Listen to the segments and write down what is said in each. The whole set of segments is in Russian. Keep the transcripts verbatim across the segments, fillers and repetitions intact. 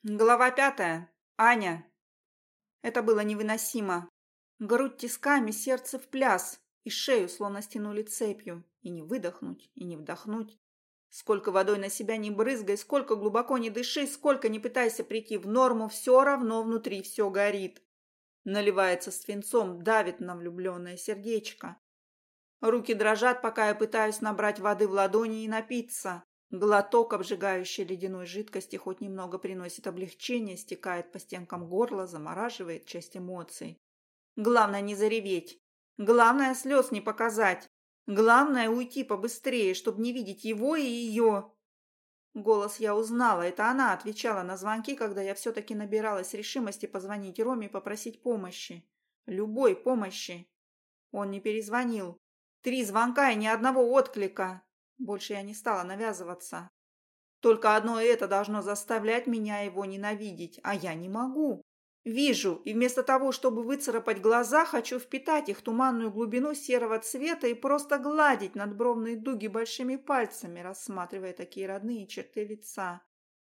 Глава пятая. Аня. Это было невыносимо. Грудь тисками, сердце в пляс, и шею словно стянули цепью. И не выдохнуть, и не вдохнуть. Сколько водой на себя не брызгай, сколько глубоко не дыши, сколько не пытайся прийти в норму, все равно внутри все горит. Наливается свинцом, давит на влюбленное сердечко. Руки дрожат, пока я пытаюсь набрать воды в ладони и напиться. Глоток обжигающей ледяной жидкости хоть немного приносит облегчение, стекает по стенкам горла, замораживает часть эмоций. Главное не зареветь. Главное слез не показать. Главное уйти побыстрее, чтобы не видеть его и ее. Голос я узнала. Это она отвечала на звонки, когда я все-таки набиралась решимости позвонить Роме и попросить помощи. Любой помощи. Он не перезвонил. Три звонка и ни одного отклика. Больше я не стала навязываться. Только одно это должно заставлять меня его ненавидеть, а я не могу. Вижу, и вместо того, чтобы выцарапать глаза, хочу впитать их туманную глубину серого цвета и просто гладить надбровные дуги большими пальцами, рассматривая такие родные черты лица.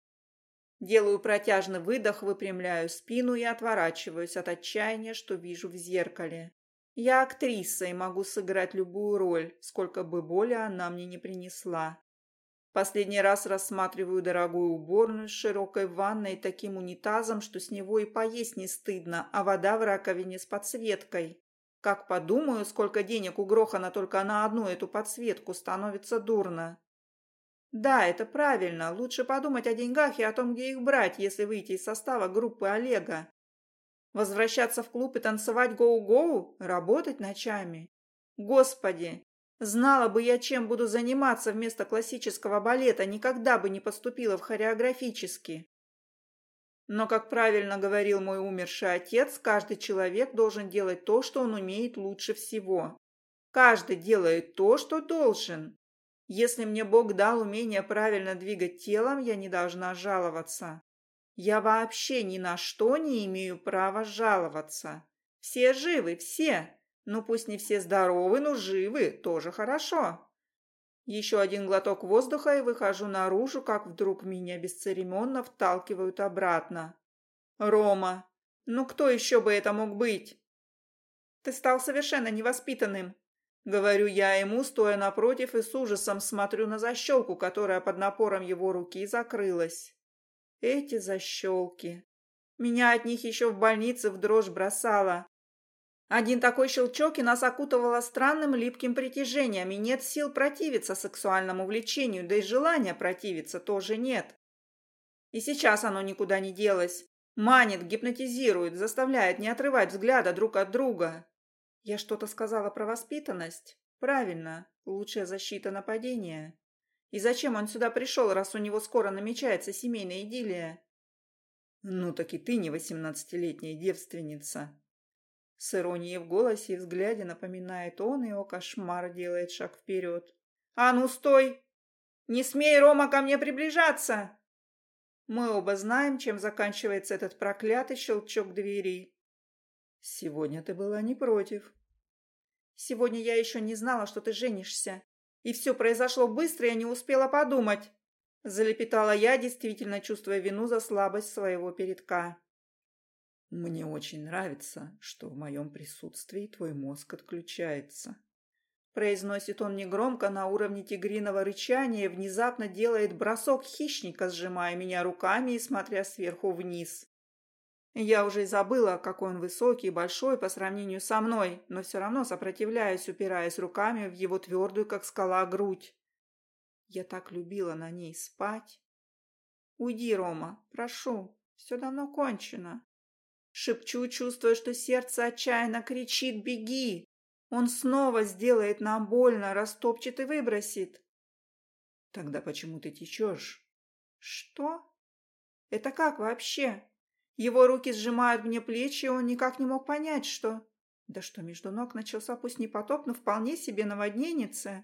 Делаю протяжный выдох, выпрямляю спину и отворачиваюсь от отчаяния, что вижу в зеркале. Я актриса и могу сыграть любую роль, сколько бы боли она мне не принесла. Последний раз рассматриваю дорогую уборную с широкой ванной и таким унитазом, что с него и поесть не стыдно, а вода в раковине с подсветкой. Как подумаю, сколько денег угрохано только на одну эту подсветку, становится дурно. Да, это правильно, лучше подумать о деньгах и о том, где их брать, если выйти из состава группы Олега. Возвращаться в клуб и танцевать гоу-гоу? Работать ночами? Господи! Знала бы я, чем буду заниматься вместо классического балета, никогда бы не поступила в хореографический. Но, как правильно говорил мой умерший отец, каждый человек должен делать то, что он умеет лучше всего. Каждый делает то, что должен. Если мне Бог дал умение правильно двигать телом, я не должна жаловаться. Я вообще ни на что не имею права жаловаться. Все живы, все. Ну, пусть не все здоровы, но живы, тоже хорошо. Еще один глоток воздуха и выхожу наружу, как вдруг меня бесцеремонно вталкивают обратно. Рома, ну кто еще бы это мог быть? Ты стал совершенно невоспитанным, говорю я ему, стоя напротив и с ужасом смотрю на защелку, которая под напором его руки закрылась. Эти защелки. Меня от них еще в больнице в дрожь бросало. Один такой щелчок, и нас окутывало странным липким притяжением, и нет сил противиться сексуальному влечению, да и желания противиться тоже нет. И сейчас оно никуда не делось. Манит, гипнотизирует, заставляет не отрывать взгляда друг от друга. Я что-то сказала про воспитанность? Правильно, лучшая защита нападения. И зачем он сюда пришел, раз у него скоро намечается семейная идиллия? Ну так и ты не восемнадцатилетняя девственница. С иронией в голосе и взгляде напоминает он, и о кошмар делает шаг вперед. А ну стой! Не смей, Рома, ко мне приближаться! Мы оба знаем, чем заканчивается этот проклятый щелчок двери. Сегодня ты была не против. Сегодня я еще не знала, что ты женишься. И все произошло быстро, я не успела подумать. Залепетала я, действительно чувствуя вину за слабость своего передка. Мне очень нравится, что в моем присутствии твой мозг отключается. Произносит он негромко на уровне тигриного рычания и внезапно делает бросок хищника, сжимая меня руками и смотря сверху вниз. Я уже и забыла, какой он высокий и большой по сравнению со мной, но все равно сопротивляюсь, упираясь руками в его твердую, как скала, грудь. Я так любила на ней спать. Уйди, Рома, прошу, все давно кончено. Шепчу, чувствуя, что сердце отчаянно кричит «Беги!». Он снова сделает нам больно, растопчет и выбросит. Тогда почему ты течешь? Что? Это как вообще? Его руки сжимают мне плечи, и он никак не мог понять, что... Да что между ног начался пусть не потоп, но вполне себе наводненница.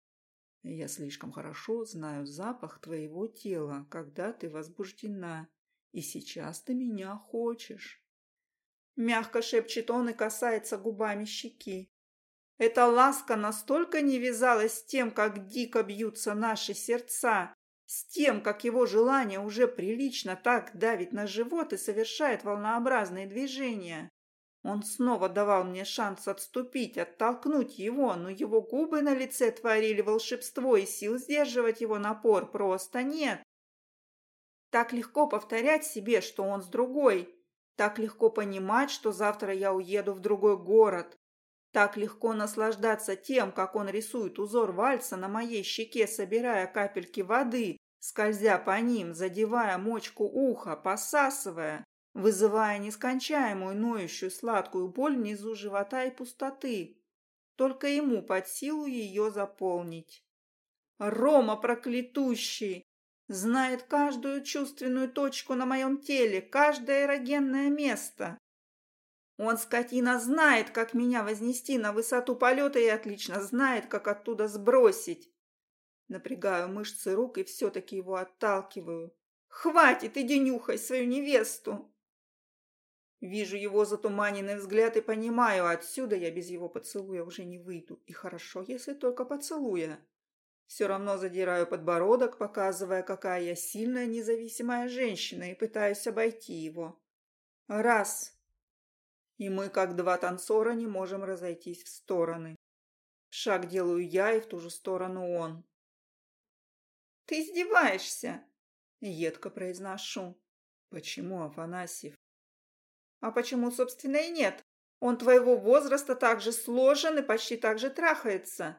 Я слишком хорошо знаю запах твоего тела, когда ты возбуждена, и сейчас ты меня хочешь. Мягко шепчет он и касается губами щеки. Эта ласка настолько не вязалась с тем, как дико бьются наши сердца, с тем, как его желание уже прилично так давит на живот и совершает волнообразные движения. Он снова давал мне шанс отступить, оттолкнуть его, но его губы на лице творили волшебство, и сил сдерживать его напор просто нет. Так легко повторять себе, что он с другой. Так легко понимать, что завтра я уеду в другой город. Так легко наслаждаться тем, как он рисует узор вальса на моей щеке, собирая капельки воды, скользя по ним, задевая мочку уха, посасывая, вызывая нескончаемую ноющую сладкую боль внизу живота и пустоты. Только ему под силу ее заполнить. Рома проклятущий! Знает каждую чувственную точку на моем теле, каждое эрогенное место. Он, скотина, знает, как меня вознести на высоту полета и отлично знает, как оттуда сбросить. Напрягаю мышцы рук и все-таки его отталкиваю. «Хватит, иди нюхай свою невесту!» Вижу его затуманенный взгляд и понимаю, отсюда я без его поцелуя уже не выйду. И хорошо, если только поцелуя. Все равно задираю подбородок, показывая, какая я сильная, независимая женщина, и пытаюсь обойти его. Раз. И мы, как два танцора, не можем разойтись в стороны. Шаг делаю я, и в ту же сторону он. «Ты издеваешься?» — едко произношу. «Почему, Афанасьев?» «А почему, собственно, и нет? Он твоего возраста так же сложен и почти так же трахается».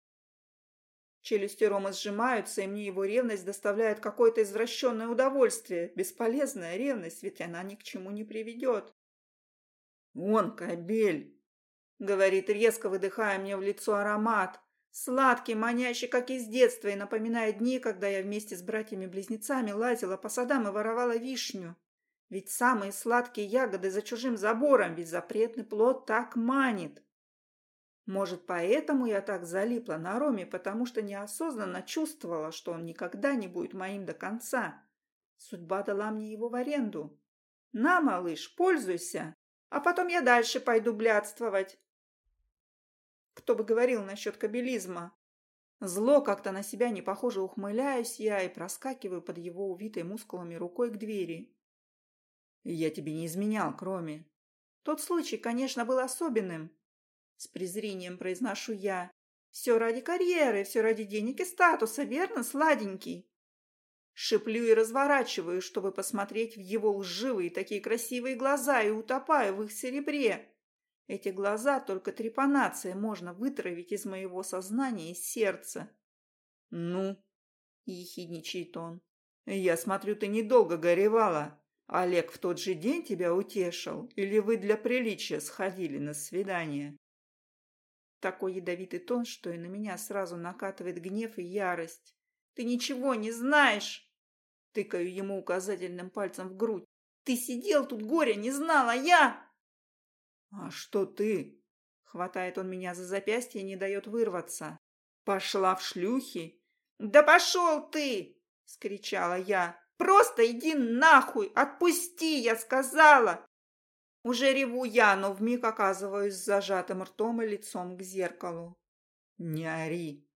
Челюсти Ромы сжимаются, и мне его ревность доставляет какое-то извращенное удовольствие. Бесполезная ревность, ведь она ни к чему не приведет. «Он кобель!» — говорит, резко выдыхая мне в лицо аромат. Сладкий, манящий, как из детства, и напоминает дни, когда я вместе с братьями-близнецами лазила по садам и воровала вишню. Ведь самые сладкие ягоды за чужим забором, ведь запретный плод так манит. Может, поэтому я так залипла на Роме, потому что неосознанно чувствовала, что он никогда не будет моим до конца. Судьба дала мне его в аренду. На, малыш, пользуйся, а потом я дальше пойду блядствовать. Кто бы говорил насчет кобелизма? Зло как-то на себя не похоже ухмыляюсь я и проскакиваю под его увитой мускулами рукой к двери. Я тебе не изменял, кроме. Тот случай, конечно, был особенным. С презрением произношу я. Все ради карьеры, все ради денег и статуса, верно, сладенький? Шиплю и разворачиваю, чтобы посмотреть в его лживые такие красивые глаза, и утопаю в их серебре. Эти глаза только трепанацией можно вытравить из моего сознания и сердца. «Ну?» – ехидничает он. «Я смотрю, ты недолго горевала. Олег в тот же день тебя утешил? Или вы для приличия сходили на свидание?» Такой ядовитый тон, что и на меня сразу накатывает гнев и ярость. «Ты ничего не знаешь!» Тыкаю ему указательным пальцем в грудь. «Ты сидел тут, горя не знал, а я...» «А что ты?» Хватает он меня за запястье и не дает вырваться. «Пошла в шлюхи?» «Да пошел ты!» — скричала я. «Просто иди нахуй! Отпусти, я сказала!» Уже реву я, но вмиг оказываюсь с зажатым ртом и лицом к зеркалу. «Не ори!»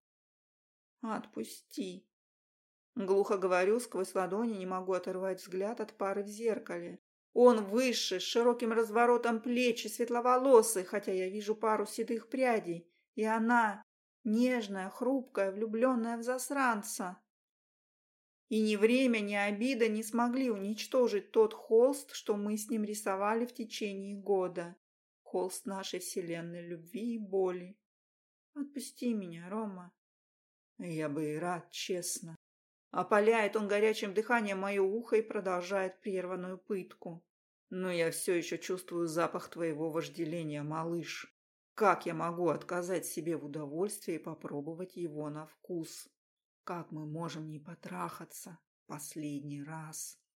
«Отпусти!» Глухо говорю, сквозь ладони не могу оторвать взгляд от пары в зеркале. Он выше, с широким разворотом плеч и светловолосый, хотя я вижу пару седых прядей. И она нежная, хрупкая, влюбленная в засранца. И ни время, ни обида не смогли уничтожить тот холст, что мы с ним рисовали в течение года. Холст нашей вселенной любви и боли. Отпусти меня, Рома. Я бы и рад, честно. Опаляет он горячим дыханием мое ухо и продолжает прерванную пытку. Но я все еще чувствую запах твоего вожделения, малыш. Как я могу отказать себе в удовольствии попробовать его на вкус? Как мы можем не потрахаться последний раз?